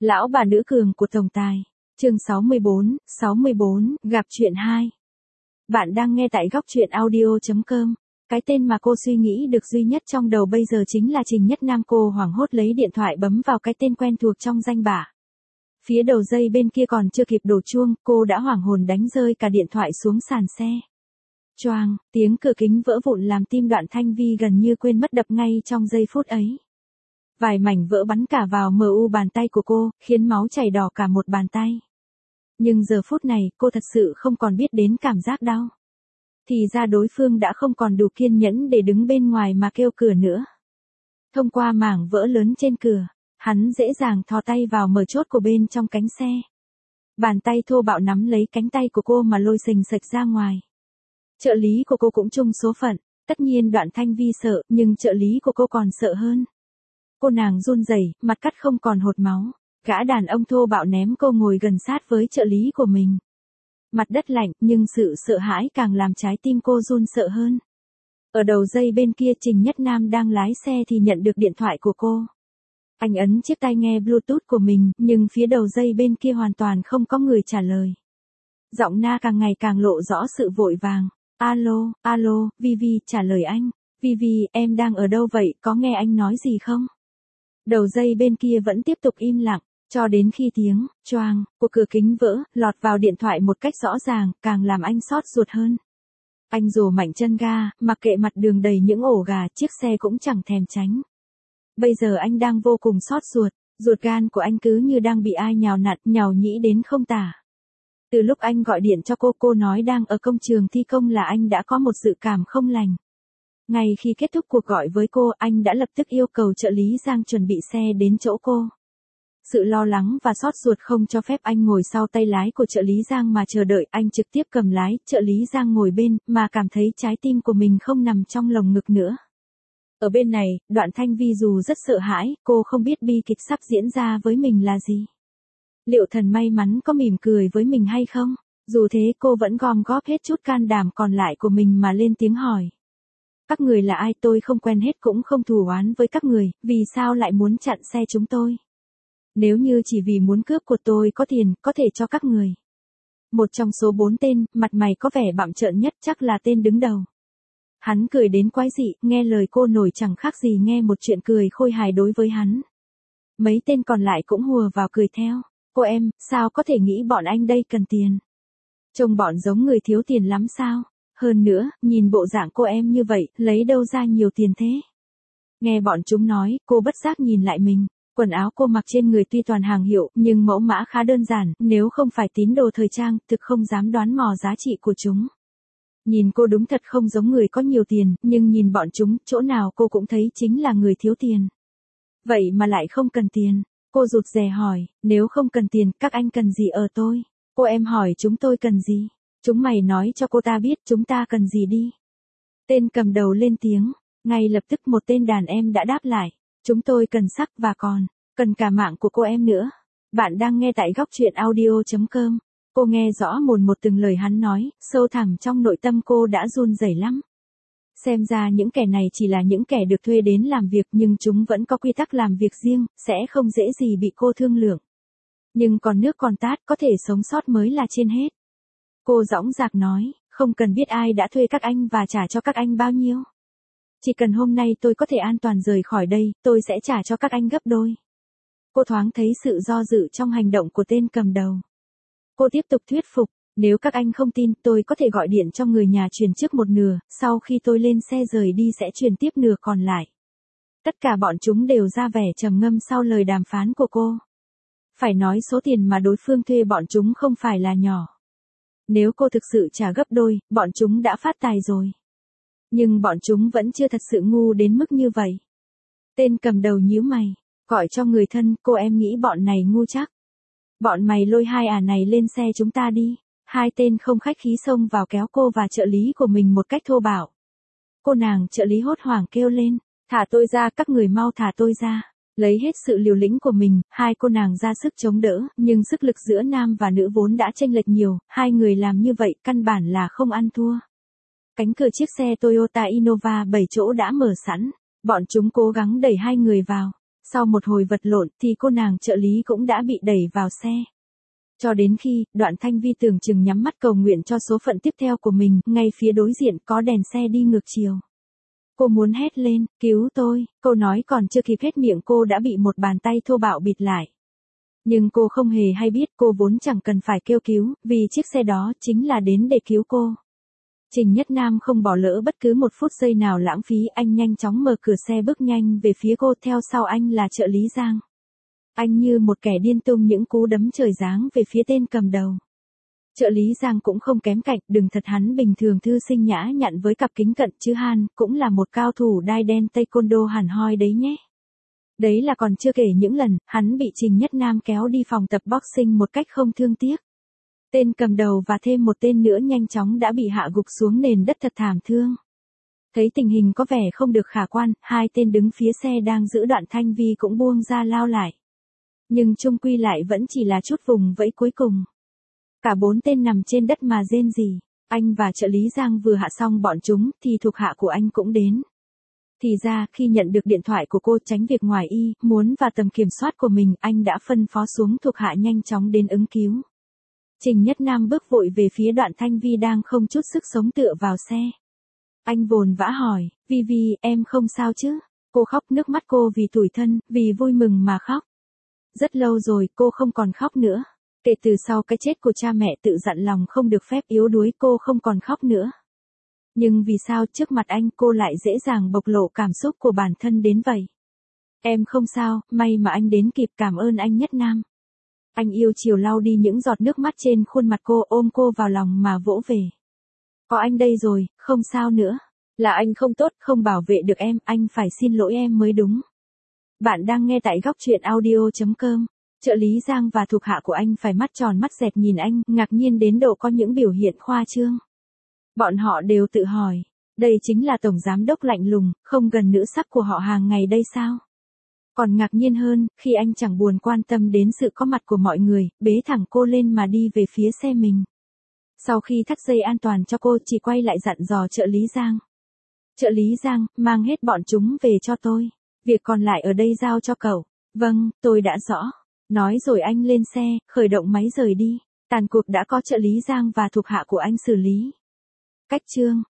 Lão bà nữ cường của tổng tài. Chương 64, gặp chuyện 2. Bạn đang nghe tại góc truyện audio.com. Cái tên mà cô suy nghĩ được duy nhất trong đầu bây giờ chính là Trình Nhất Nam. Cô hoảng hốt lấy điện thoại bấm vào cái tên quen thuộc trong danh bạ. Phía đầu dây bên kia còn chưa kịp đổ chuông, cô đã hoảng hồn đánh rơi cả điện thoại xuống sàn xe. Choang, tiếng cửa kính vỡ vụn làm tim Đoạn Thanh Vi gần như quên mất đập ngay trong giây phút ấy. Vài mảnh vỡ bắn cả vào mu bàn tay của cô, khiến máu chảy đỏ cả một bàn tay. Nhưng giờ phút này, cô thật sự không còn biết đến cảm giác đau. Thì ra đối phương đã không còn đủ kiên nhẫn để đứng bên ngoài mà kêu cửa nữa. Thông qua mảng vỡ lớn trên cửa, hắn dễ dàng thò tay vào mở chốt của bên trong cánh xe. Bàn tay thô bạo nắm lấy cánh tay của cô mà lôi xình xệch ra ngoài. Trợ lý của cô cũng chung số phận, tất nhiên Đoạn Thanh Vi sợ, nhưng trợ lý của cô còn sợ hơn. Cô nàng run rẩy, mặt cắt không còn hột máu. Gã đàn ông thô bạo ném cô ngồi gần sát với trợ lý của mình. Mặt đất lạnh, nhưng sự sợ hãi càng làm trái tim cô run sợ hơn. Ở đầu dây bên kia Trình Nhất Nam đang lái xe thì nhận được điện thoại của cô. Anh ấn chiếc tai nghe Bluetooth của mình, nhưng phía đầu dây bên kia hoàn toàn không có người trả lời. Giọng na càng ngày càng lộ rõ sự vội vàng. Alo, Vivi, trả lời anh. Vivi, em đang ở đâu vậy, có nghe anh nói gì không? Đầu dây bên kia vẫn tiếp tục im lặng, cho đến khi tiếng choang của cửa kính vỡ, lọt vào điện thoại một cách rõ ràng, càng làm anh xót ruột hơn. Anh rồ mạnh chân ga, mặc kệ mặt đường đầy những ổ gà, chiếc xe cũng chẳng thèm tránh. Bây giờ anh đang vô cùng xót ruột gan của anh cứ như đang bị ai nhào nặn, nhào nhĩ đến không tả. Từ lúc anh gọi điện cho cô nói đang ở công trường thi công là anh đã có một dự cảm không lành. Ngay khi kết thúc cuộc gọi với cô, anh đã lập tức yêu cầu trợ lý Giang chuẩn bị xe đến chỗ cô. Sự lo lắng và xót ruột không cho phép anh ngồi sau tay lái của trợ lý Giang mà chờ đợi, anh trực tiếp cầm lái, trợ lý Giang ngồi bên, mà cảm thấy trái tim của mình không nằm trong lồng ngực nữa. Ở bên này, Đoạn Thanh Vi dù rất sợ hãi, cô không biết bi kịch sắp diễn ra với mình là gì. Liệu thần may mắn có mỉm cười với mình hay không? Dù thế cô vẫn gom góp hết chút can đảm còn lại của mình mà lên tiếng hỏi. Các người là ai, tôi không quen hết cũng không thù oán với các người, vì sao lại muốn chặn xe chúng tôi? Nếu như chỉ vì muốn cướp của tôi có tiền, có thể cho các người. Một trong số 4 tên, mặt mày có vẻ bặm trợn nhất chắc là tên đứng đầu. Hắn cười đến quái dị, nghe lời cô nổi chẳng khác gì nghe một chuyện cười khôi hài đối với hắn. Mấy tên còn lại cũng hùa vào cười theo. Cô em, sao có thể nghĩ bọn anh đây cần tiền? Trông bọn giống người thiếu tiền lắm sao? Hơn nữa, nhìn bộ dạng cô em như vậy, lấy đâu ra nhiều tiền thế? Nghe bọn chúng nói, cô bất giác nhìn lại mình. Quần áo cô mặc trên người tuy toàn hàng hiệu, nhưng mẫu mã khá đơn giản, nếu không phải tín đồ thời trang, thực không dám đoán mò giá trị của chúng. Nhìn cô đúng thật không giống người có nhiều tiền, nhưng nhìn bọn chúng, chỗ nào cô cũng thấy chính là người thiếu tiền. Vậy mà lại không cần tiền. Cô rụt rè hỏi, nếu không cần tiền, các anh cần gì ở tôi? Cô em hỏi chúng tôi cần gì? Chúng mày nói cho cô ta biết chúng ta cần gì đi. Tên cầm đầu lên tiếng, ngay lập tức một tên đàn em đã đáp lại. Chúng tôi cần sắc và còn, cần cả mạng của cô em nữa. Bạn đang nghe tại góc truyện audio.com. Cô nghe rõ mồn một từng lời hắn nói, sâu thẳm trong nội tâm cô đã run rẩy lắm. Xem ra những kẻ này chỉ là những kẻ được thuê đến làm việc nhưng chúng vẫn có quy tắc làm việc riêng, sẽ không dễ gì bị cô thương lượng. Nhưng còn nước còn tát, có thể sống sót mới là trên hết. Cô dõng dạc nói, không cần biết ai đã thuê các anh và trả cho các anh bao nhiêu. Chỉ cần hôm nay tôi có thể an toàn rời khỏi đây, tôi sẽ trả cho các anh gấp đôi. Cô thoáng thấy sự do dự trong hành động của tên cầm đầu. Cô tiếp tục thuyết phục, nếu các anh không tin tôi có thể gọi điện cho người nhà chuyển trước một nửa, sau khi tôi lên xe rời đi sẽ chuyển tiếp nửa còn lại. Tất cả bọn chúng đều ra vẻ trầm ngâm sau lời đàm phán của cô. Phải nói số tiền mà đối phương thuê bọn chúng không phải là nhỏ. Nếu cô thực sự trả gấp đôi, bọn chúng đã phát tài rồi. Nhưng bọn chúng vẫn chưa thật sự ngu đến mức như vậy. Tên cầm đầu nhíu mày, gọi cho người thân, cô em nghĩ bọn này ngu chắc. Bọn mày lôi hai này lên xe chúng ta đi. Hai tên không khách khí xông vào kéo cô và trợ lý của mình một cách thô bạo. Cô nàng trợ lý hốt hoảng kêu lên, thả tôi ra, các người mau thả tôi ra. Lấy hết sự liều lĩnh của mình, hai cô nàng ra sức chống đỡ, nhưng sức lực giữa nam và nữ vốn đã chênh lệch nhiều, hai người làm như vậy căn bản là không ăn thua. Cánh cửa chiếc xe Toyota Innova 7 chỗ đã mở sẵn, bọn chúng cố gắng đẩy hai người vào. Sau một hồi vật lộn thì cô nàng trợ lý cũng đã bị đẩy vào xe. Cho đến khi, Đoạn Thanh Vi tưởng chừng nhắm mắt cầu nguyện cho số phận tiếp theo của mình, ngay phía đối diện có đèn xe đi ngược chiều. Cô muốn hét lên, cứu tôi, câu nói còn chưa kịp hết miệng cô đã bị một bàn tay thô bạo bịt lại. Nhưng cô không hề hay biết cô vốn chẳng cần phải kêu cứu, vì chiếc xe đó chính là đến để cứu cô. Trình Nhất Nam không bỏ lỡ bất cứ một phút giây nào lãng phí, anh nhanh chóng mở cửa xe bước nhanh về phía cô, theo sau anh là trợ lý Giang. Anh như một kẻ điên tung những cú đấm trời giáng về phía tên cầm đầu. Trợ lý Giang cũng không kém cạnh, đừng thật hắn bình thường thư sinh nhã nhặn với cặp kính cận chứ Han, cũng là một cao thủ đai đen taekwondo hẳn hoi đấy nhé. Đấy là còn chưa kể những lần, hắn bị Trình Nhất Nam kéo đi phòng tập boxing một cách không thương tiếc. Tên cầm đầu và thêm một tên nữa nhanh chóng đã bị hạ gục xuống nền đất thật thảm thương. Thấy tình hình có vẻ không được khả quan, hai tên đứng phía xe đang giữ Đoạn Thanh Vi cũng buông ra lao lại. Nhưng chung quy lại vẫn chỉ là chút vùng vẫy cuối cùng. Cả bốn tên nằm trên đất mà rên rỉ. Anh và trợ lý Giang vừa hạ xong bọn chúng thì thuộc hạ của anh cũng đến. Thì ra, khi nhận được điện thoại của cô tránh việc ngoài y, muốn vào tầm kiểm soát của mình, anh đã phân phó xuống thuộc hạ nhanh chóng đến ứng cứu. Trình Nhất Nam bước vội về phía Đoạn Thanh Vi đang không chút sức sống tựa vào xe. Anh vồn vã hỏi, Vi Vi, em không sao chứ? Cô khóc, nước mắt cô vì tủi thân, vì vui mừng mà khóc. Rất lâu rồi cô không còn khóc nữa. Kể từ sau cái chết của cha mẹ tự dặn lòng không được phép yếu đuối, cô không còn khóc nữa. Nhưng vì sao trước mặt anh cô lại dễ dàng bộc lộ cảm xúc của bản thân đến vậy? Em không sao, may mà anh đến kịp, cảm ơn anh Nhất Nam. Anh yêu chiều lau đi những giọt nước mắt trên khuôn mặt cô, ôm cô vào lòng mà vỗ về. Có anh đây rồi, không sao nữa. Là anh không tốt, không bảo vệ được em, anh phải xin lỗi em mới đúng. Bạn đang nghe tại góc truyện audio.com. Trợ lý Giang và thuộc hạ của anh phải mắt tròn mắt dẹt nhìn anh, ngạc nhiên đến độ có những biểu hiện khoa trương. Bọn họ đều tự hỏi, đây chính là tổng giám đốc lạnh lùng, không gần nữ sắc của họ hàng ngày đây sao? Còn ngạc nhiên hơn, khi anh chẳng buồn quan tâm đến sự có mặt của mọi người, bế thẳng cô lên mà đi về phía xe mình. Sau khi thắt dây an toàn cho cô, chỉ quay lại dặn dò trợ lý Giang. Trợ lý Giang, mang hết bọn chúng về cho tôi. Việc còn lại ở đây giao cho cậu. Vâng, tôi đã rõ. Nói rồi anh lên xe, khởi động máy rời đi. Tàn cuộc đã có trợ lý Giang và thuộc hạ của anh xử lý. Cách chương